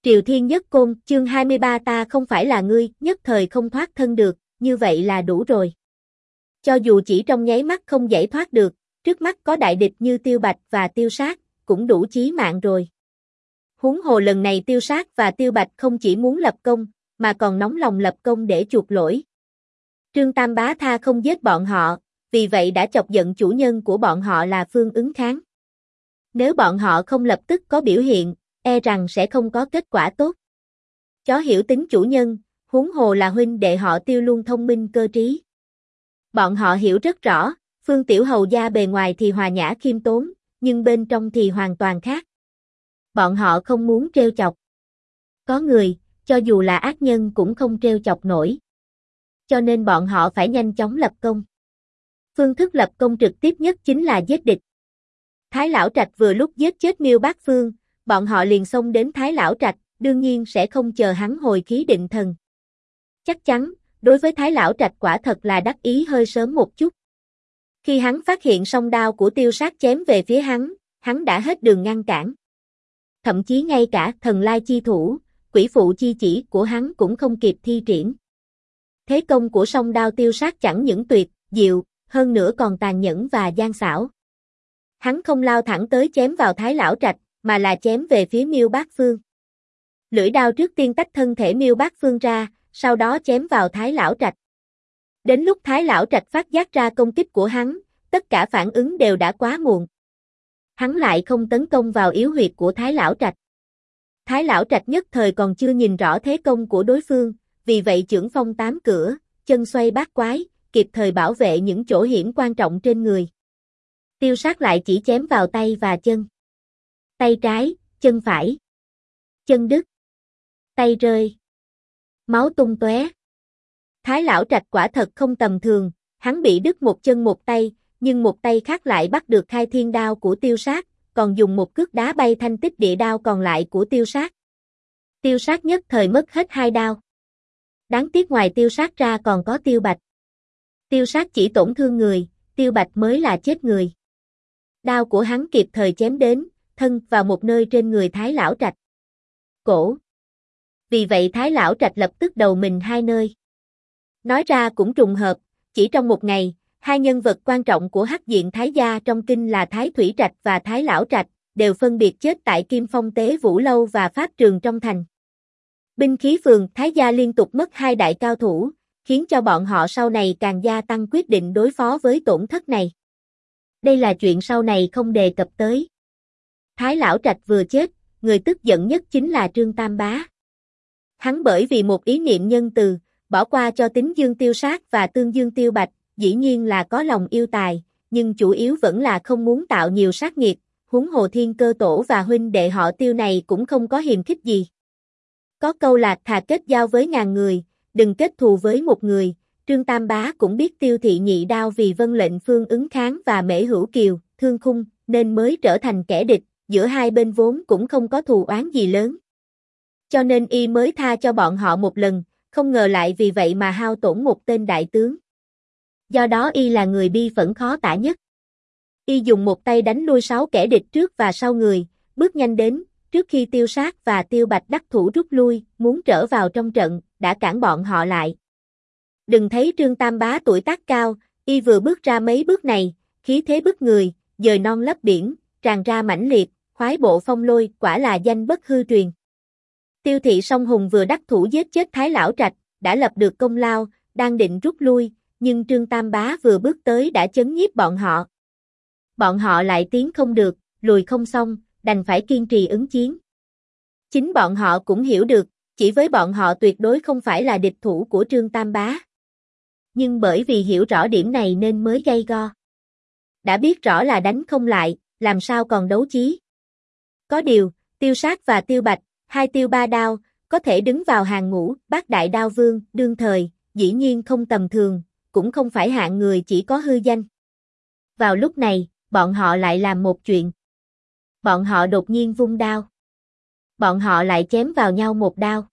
Triều Thiên Nhất Côn, chương 23 ta không phải là ngươi, nhất thời không thoát thân được, như vậy là đủ rồi. Cho dù chỉ trong nháy mắt không giải thoát được, trước mắt có đại địch như Tiêu Bạch và Tiêu Sát, cũng đủ chí mạng rồi. Huống hồ lần này Tiêu Sát và Tiêu Bạch không chỉ muốn lập công, mà còn nóng lòng lập công để chuộc lỗi. Trương Tam Bá tha không giết bọn họ, vì vậy đã chọc giận chủ nhân của bọn họ là Phương Ứng Kháng. Nếu bọn họ không lập tức có biểu hiện, e rằng sẽ không có kết quả tốt. Chó hiểu tính chủ nhân, huống hồ là huynh đệ họ Tiêu luôn thông minh cơ trí. Bọn họ hiểu rất rõ, Phương Tiểu Hầu gia bề ngoài thì hòa nhã khiêm tốn, nhưng bên trong thì hoàn toàn khác. Bọn họ không muốn trêu chọc. Có người, cho dù là ác nhân cũng không trêu chọc nổi. Cho nên bọn họ phải nhanh chóng lập công. Phương thức lập công trực tiếp nhất chính là giết địch. Thái Lão Trạch vừa lúc giết chết Miêu Bác Phương, bọn họ liền xông đến Thái Lão Trạch, đương nhiên sẽ không chờ hắn hồi khí định thần. Chắc chắn, đối với Thái Lão Trạch quả thật là đắc ý hơi sớm một chút. Khi hắn phát hiện song đao của Tiêu Sát chém về phía hắn đã hết đường ngăn cản. Thậm chí ngay cả thần lai chi thủ, quỷ phụ chi chỉ của hắn cũng không kịp thi triển. Thế công của song đao Tiêu Sát chẳng những tuyệt, diệu, hơn nữa còn tàn nhẫn và gian xảo. Hắn không lao thẳng tới chém vào Thái Lão Trạch, mà là chém về phía Miêu Bác Phương. Lưỡi đao trước tiên tách thân thể Miêu Bác Phương ra, sau đó chém vào Thái Lão Trạch. Đến lúc Thái Lão Trạch phát giác ra công kích của hắn, tất cả phản ứng đều đã quá muộn. Hắn lại không tấn công vào yếu huyệt của Thái Lão Trạch. Thái Lão Trạch nhất thời còn chưa nhìn rõ thế công của đối phương, vì vậy chưởng phong tám cửa, chân xoay bát quái, kịp thời bảo vệ những chỗ hiểm quan trọng trên người. Tiêu Sát lại chỉ chém vào tay và chân. Tay trái, chân phải. Chân đứt. Tay rơi. Máu tung tóe. Thái Lão Trạch quả thật không tầm thường, hắn bị đứt một chân một tay, nhưng một tay khác lại bắt được Khai Thiên đao của Tiêu Sát, còn dùng một cước đá bay thanh tích địa đao còn lại của Tiêu Sát. Tiêu Sát nhất thời mất hết hai đao. Đáng tiếc ngoài Tiêu Sát ra còn có Tiêu Bạch. Tiêu Sát chỉ tổn thương người, Tiêu Bạch mới là chết người. Đao của hắn kịp thời chém đến, thân vào một nơi trên người Thái Lão Trạch. Cổ. Vì vậy Thái Lão Trạch lập tức đầu mình hai nơi. Nói ra cũng trùng hợp, chỉ trong một ngày, hai nhân vật quan trọng của Hắc Diện Thái gia trong kinh là Thái Thủy Trạch và Thái Lão Trạch, đều phân biệt chết tại Kim Phong Tế Vũ Lâu và Pháp Trường trong thành. Binh khí phường Thái gia liên tục mất hai đại cao thủ, khiến cho bọn họ sau này càng gia tăng quyết định đối phó với tổn thất này. Đây là chuyện sau này không đề cập tới. Thái Lão Trạch vừa chết, người tức giận nhất chính là Trương Tam Bá. Hắn bởi vì một ý niệm nhân từ, bỏ qua cho Tính Dương Tiêu Sát và Tương Dương Tiêu Bạch, dĩ nhiên là có lòng yêu tài, nhưng chủ yếu vẫn là không muốn tạo nhiều sát nghiệt, huống hồ Thiên Cơ Tổ và huynh đệ họ Tiêu này cũng không có hiềm khích gì. Có câu là thà kết giao với ngàn người, đừng kết thù với một người. Trương Tam Bá cũng biết Tiêu Thị nhị đao vì vâng lệnh Phương Ứng Kháng và Mễ Hữu Kiều, Thương Khung, nên mới trở thành kẻ địch, giữa hai bên vốn cũng không có thù oán gì lớn. Cho nên y mới tha cho bọn họ một lần, không ngờ lại vì vậy mà hao tổn một tên đại tướng. Do đó y là người bi phẫn khó tả nhất. Y dùng một tay đánh lui 6 kẻ địch trước và sau người, bước nhanh đến, trước khi Tiêu Sát và Tiêu Bạch đắc thủ rút lui, muốn trở vào trong trận, đã cản bọn họ lại. Đừng thấy Trương Tam Bá tuổi tác cao, y vừa bước ra mấy bước này, khí thế bức người, dời non lấp biển, tràn ra mãnh liệt, khoái bộ phong lôi, quả là danh bất hư truyền. Tiêu Thị Song Hùng vừa đắc thủ giết chết Thái Lão Trạch, đã lập được công lao, đang định rút lui, nhưng Trương Tam Bá vừa bước tới đã chấn nhiếp bọn họ. Bọn họ lại tiến không được, lùi không xong, đành phải kiên trì ứng chiến. Chính bọn họ cũng hiểu được, chỉ với bọn họ tuyệt đối không phải là địch thủ của Trương Tam Bá. Nhưng bởi vì hiểu rõ điểm này nên mới gay go. Đã biết rõ là đánh không lại, làm sao còn đấu chí. Có điều, Tiêu Sát và Tiêu Bạch, hai tiêu ba đao, có thể đứng vào hàng ngũ bát đại đao vương đương thời, dĩ nhiên không tầm thường, cũng không phải hạng người chỉ có hư danh. Vào lúc này, bọn họ lại làm một chuyện. Bọn họ đột nhiên vung đao. Bọn họ lại chém vào nhau một đao.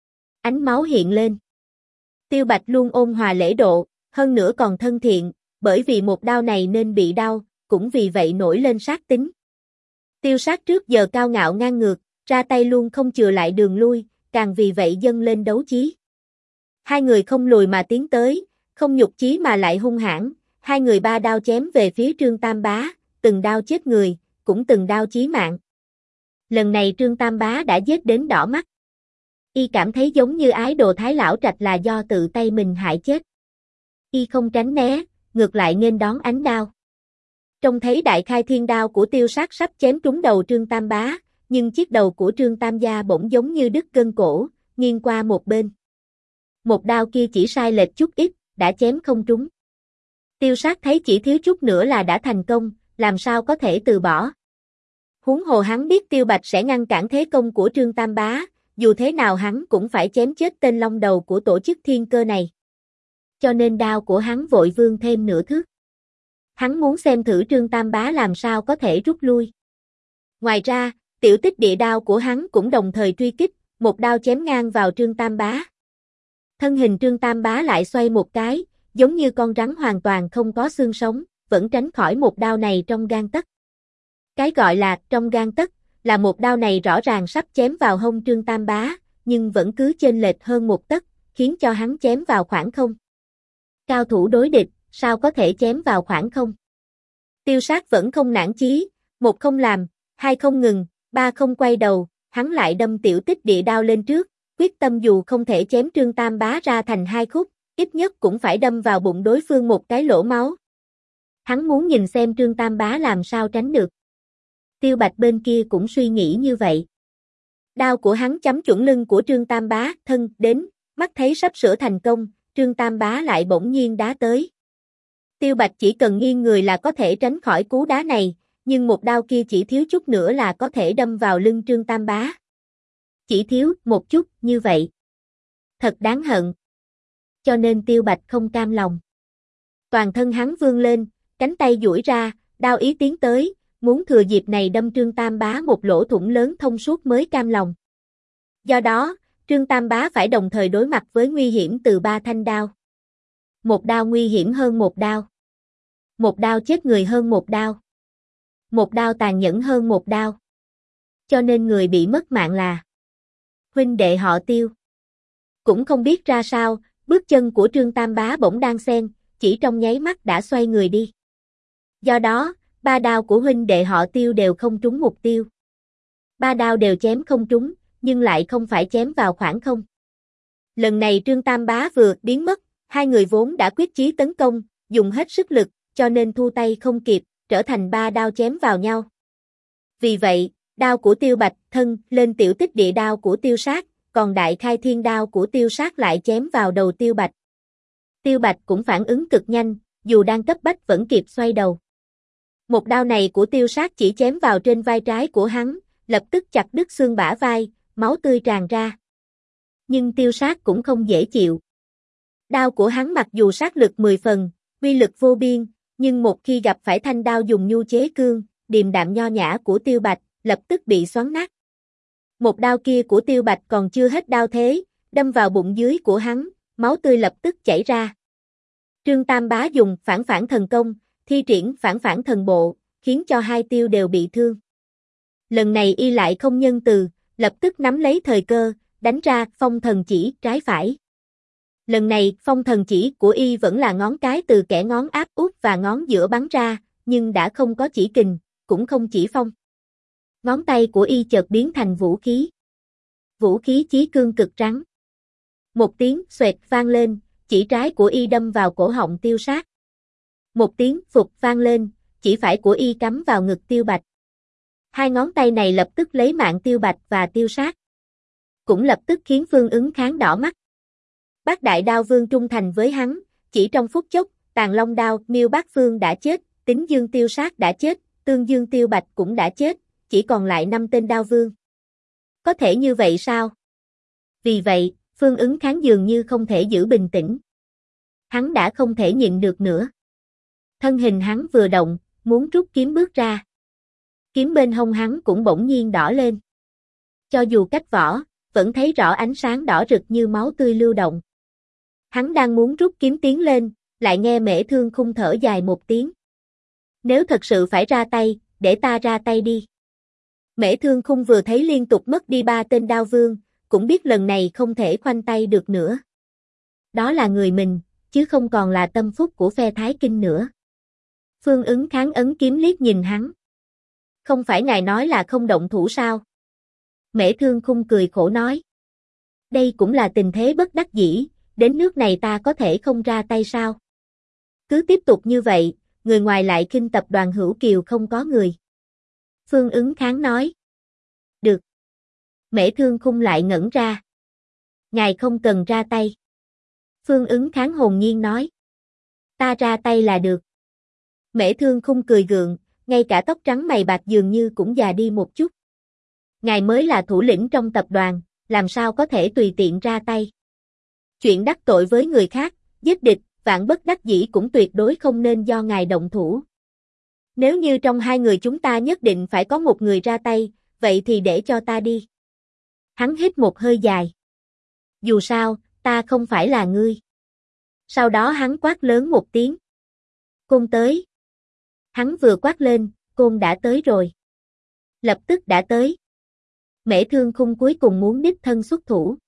Ánh máu hiện lên. Tiêu Bạch luôn ôn hòa lễ độ, hơn nữa còn thân thiện, bởi vì một đao này nên bị đau, cũng vì vậy nổi lên sát tính. Tiêu Sát trước giờ cao ngạo ngang ngược, ra tay luôn không chừa lại đường lui, càng vì vậy dâng lên đấu chí. Hai người không lùi mà tiến tới, không nhục chí mà lại hung hãn, hai người ba đao chém về phía Trương Tam Bá, từng đao chết người, cũng từng đao chí mạng. Lần này Trương Tam Bá đã giết đến đỏ mắt. Y cảm thấy giống như ái đồ Thái Lão Trạch là do tự tay mình hại chết. Y không tránh né, ngược lại nghênh đón ánh đao. Trông thấy đại khai thiên đao của Tiêu Sát sắp chém trúng đầu Trương Tam Bá, nhưng chiếc đầu của Trương Tam Gia bỗng giống như đứt gân cổ, nghiêng qua một bên. Một đao kia chỉ sai lệch chút ít, đã chém không trúng. Tiêu Sát thấy chỉ thiếu chút nữa là đã thành công, làm sao có thể từ bỏ. Huống hồ hắn biết Tiêu Bạch sẽ ngăn cản thế công của Trương Tam Bá, dù thế nào hắn cũng phải chém chết tên long đầu của tổ chức thiên cơ này. Cho nên đao của hắn vội vươn thêm nửa thước. Hắn muốn xem thử Trương Tam Bá làm sao có thể rút lui. Ngoài ra, tiểu tích địa đao của hắn cũng đồng thời truy kích, một đao chém ngang vào Trương Tam Bá. Thân hình Trương Tam Bá lại xoay một cái, giống như con rắn hoàn toàn không có xương sống, vẫn tránh khỏi một đao này trong gang tấc. Cái gọi là trong gang tấc, là một đao này rõ ràng sắp chém vào hông Trương Tam Bá, nhưng vẫn cứ chênh lệch hơn một tấc, khiến cho hắn chém vào khoảng không. Cao thủ đối địch, sao có thể chém vào khoảng không? Tiêu Sát vẫn không nản chí, một không làm, hai không ngừng, ba không quay đầu, hắn lại đâm tiểu tích địa đao lên trước, quyết tâm dù không thể chém Trương Tam Bá ra thành hai khúc, ít nhất cũng phải đâm vào bụng đối phương một cái lỗ máu. Hắn muốn nhìn xem Trương Tam Bá làm sao tránh được. Tiêu Bạch bên kia cũng suy nghĩ như vậy. Đao của hắn chấm chuẩn lưng của Trương Tam Bá, thân đến, mắt thấy sắp sửa thành công, Trương Tam Bá lại bỗng nhiên đá tới. Tiêu Bạch chỉ cần nghiêng người là có thể tránh khỏi cú đá này, nhưng một đao kia chỉ thiếu chút nữa là có thể đâm vào lưng Trương Tam Bá. Chỉ thiếu một chút như vậy. Thật đáng hận. Cho nên Tiêu Bạch không cam lòng. Toàn thân hắn vươn lên, cánh tay duỗi ra, đao ý tiến tới, muốn thừa dịp này đâm Trương Tam Bá một lỗ thủng lớn thông suốt mới cam lòng. Do đó, Trương Tam Bá phải đồng thời đối mặt với nguy hiểm từ ba thanh đao. Một đao nguy hiểm hơn một đao. Một đao chết người hơn một đao. Một đao tàn nhẫn hơn một đao. Cho nên người bị mất mạng là huynh đệ họ Tiêu. Cũng không biết ra sao, bước chân của Trương Tam Bá bỗng đang xen, chỉ trong nháy mắt đã xoay người đi. Do đó, ba đao của huynh đệ họ Tiêu đều không trúng mục tiêu. Ba đao đều chém không trúng, nhưng lại không phải chém vào khoảng không. Lần này Trương Tam Bá vừa biến mất, hai người vốn đã quyết chí tấn công, dùng hết sức lực, cho nên thu tay không kịp, trở thành ba đao chém vào nhau. Vì vậy, đao của Tiêu Bạch thân lên tiểu tích địa đao của Tiêu Sát, còn đại khai thiên đao của Tiêu Sát lại chém vào đầu Tiêu Bạch. Tiêu Bạch cũng phản ứng cực nhanh, dù đang cấp bách vẫn kịp xoay đầu. Một đao này của Tiêu Sát chỉ chém vào trên vai trái của hắn, lập tức chặt đứt xương bả vai, máu tươi tràn ra. Nhưng Tiêu Sát cũng không dễ chịu. Đao của hắn mặc dù sát lực 10 phần, uy lực vô biên, nhưng một khi gặp phải thanh đao dùng nhu chế cương, điềm đạm nho nhã của Tiêu Bạch, lập tức bị xoắn nát. Một đao kia của Tiêu Bạch còn chưa hết đao thế, đâm vào bụng dưới của hắn, máu tươi lập tức chảy ra. Trương Tam Bá dùng phản thần công, thi triển phản thần bộ, khiến cho hai tiêu đều bị thương. Lần này y lại không nhân từ, lập tức nắm lấy thời cơ, đánh ra phong thần chỉ trái phải. Lần này phong thần chỉ của y vẫn là ngón cái từ kẻ ngón áp út và ngón giữa bắn ra, nhưng đã không có chỉ kình, cũng không chỉ phong. Ngón tay của y chợt biến thành vũ khí. Vũ khí chí cương cực rắn. Một tiếng xoẹt vang lên, chỉ trái của y đâm vào cổ họng Tiêu Sát. Một tiếng phục vang lên, chỉ phải của y cắm vào ngực Tiêu Bạch. Hai ngón tay này lập tức lấy mạng Tiêu Bạch và Tiêu Sát. Cũng lập tức khiến Phương Ứng Kháng đỏ mắt. Bát Đại Đao Vương trung thành với hắn, chỉ trong phút chốc, Tàng Long Đao Miêu Bát Phương đã chết, Tính Dương Tiêu Sát đã chết, Tương Dương Tiêu Bạch cũng đã chết, chỉ còn lại 5 tên đao vương. Có thể như vậy sao? Vì vậy, Phương Ứng Kháng dường như không thể giữ bình tĩnh. Hắn đã không thể nhịn được nữa. Thân hình hắn vừa động, muốn rút kiếm bước ra. Kiếm bên hông hắn cũng bỗng nhiên đỏ lên. Cho dù cách vỏ, vẫn thấy rõ ánh sáng đỏ rực như máu tươi lưu động. Hắn đang muốn rút kiếm tiến lên, lại nghe Mễ Thương Khung thở dài một tiếng. Nếu thật sự phải ra tay, để ta ra tay đi. Mễ Thương Khung vừa thấy liên tục mất đi 3 tên đao vương, cũng biết lần này không thể khoanh tay được nữa. Đó là người mình, chứ không còn là tâm phúc của phe Thái Kinh nữa. Phương Ứng Kháng ấn kiếm liếc nhìn hắn. Không phải ngài nói là không động thủ sao? Mễ Thương Khung cười khổ nói. Đây cũng là tình thế bất đắc dĩ, đến nước này ta có thể không ra tay sao? Cứ tiếp tục như vậy, người ngoài lại khinh tập đoàn Hữu Kiều không có người. Phương Ứng Kháng nói. Được. Mễ Thương Khung lại ngẩn ra. Ngài không cần ra tay. Phương Ứng Kháng hồn nhiên nói. Ta ra tay là được. Mễ Thương Khung cười gượng, ngay cả tóc trắng mày bạc dường như cũng già đi một chút. Ngài mới là thủ lĩnh trong tập đoàn, làm sao có thể tùy tiện ra tay. Chuyện đắc tội với người khác, giết địch, vạn bất đắc dĩ cũng tuyệt đối không nên do ngài động thủ. Nếu như trong hai người chúng ta nhất định phải có một người ra tay, vậy thì để cho ta đi. Hắn hít một hơi dài. Dù sao, ta không phải là ngươi. Sau đó hắn quát lớn một tiếng. Côn tới. Hắn vừa quát lên, côn đã tới rồi. Lập tức đã tới. Mễ Thương Khung cuối cùng muốn đích thân xuất thủ.